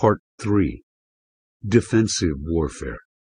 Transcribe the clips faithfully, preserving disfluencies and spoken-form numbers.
Part three. Defensive Warfare.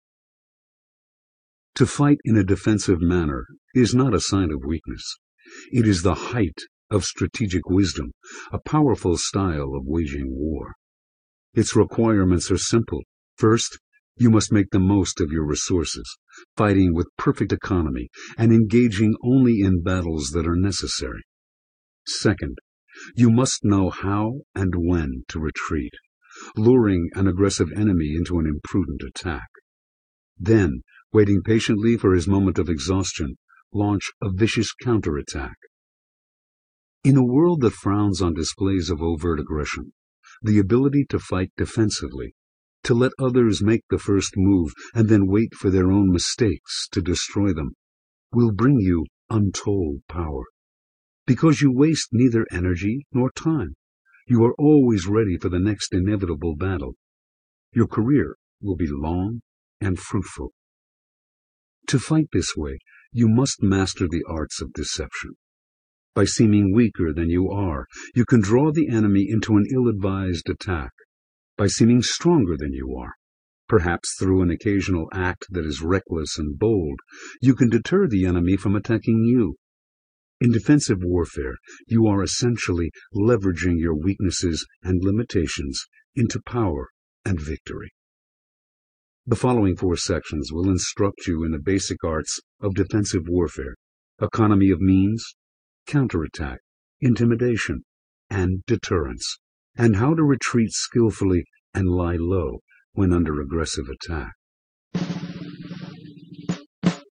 To fight in a defensive manner is not a sign of weakness. It is the height of strategic wisdom, a powerful style of waging war. Its requirements are simple. First, you must make the most of your resources, fighting with perfect economy and engaging only in battles that are necessary. Second, you must know how and when to retreat, luring an aggressive enemy into an imprudent attack. Then, waiting patiently for his moment of exhaustion, launch a vicious counterattack. In a world that frowns on displays of overt aggression, the ability to fight defensively, to let others make the first move and then wait for their own mistakes to destroy them, will bring you untold power. Because you waste neither energy nor time, you are always ready for the next inevitable battle. Your career will be long and fruitful. To fight this way, you must master the arts of deception. By seeming weaker than you are, you can draw the enemy into an ill-advised attack. By seeming stronger than you are, perhaps through an occasional act that is reckless and bold, you can deter the enemy from attacking you. In defensive warfare, you are essentially leveraging your weaknesses and limitations into power and victory. The following four sections will instruct you in the basic arts of defensive warfare: economy of means, counterattack, intimidation, and deterrence, and how to retreat skillfully and lie low when under aggressive attack.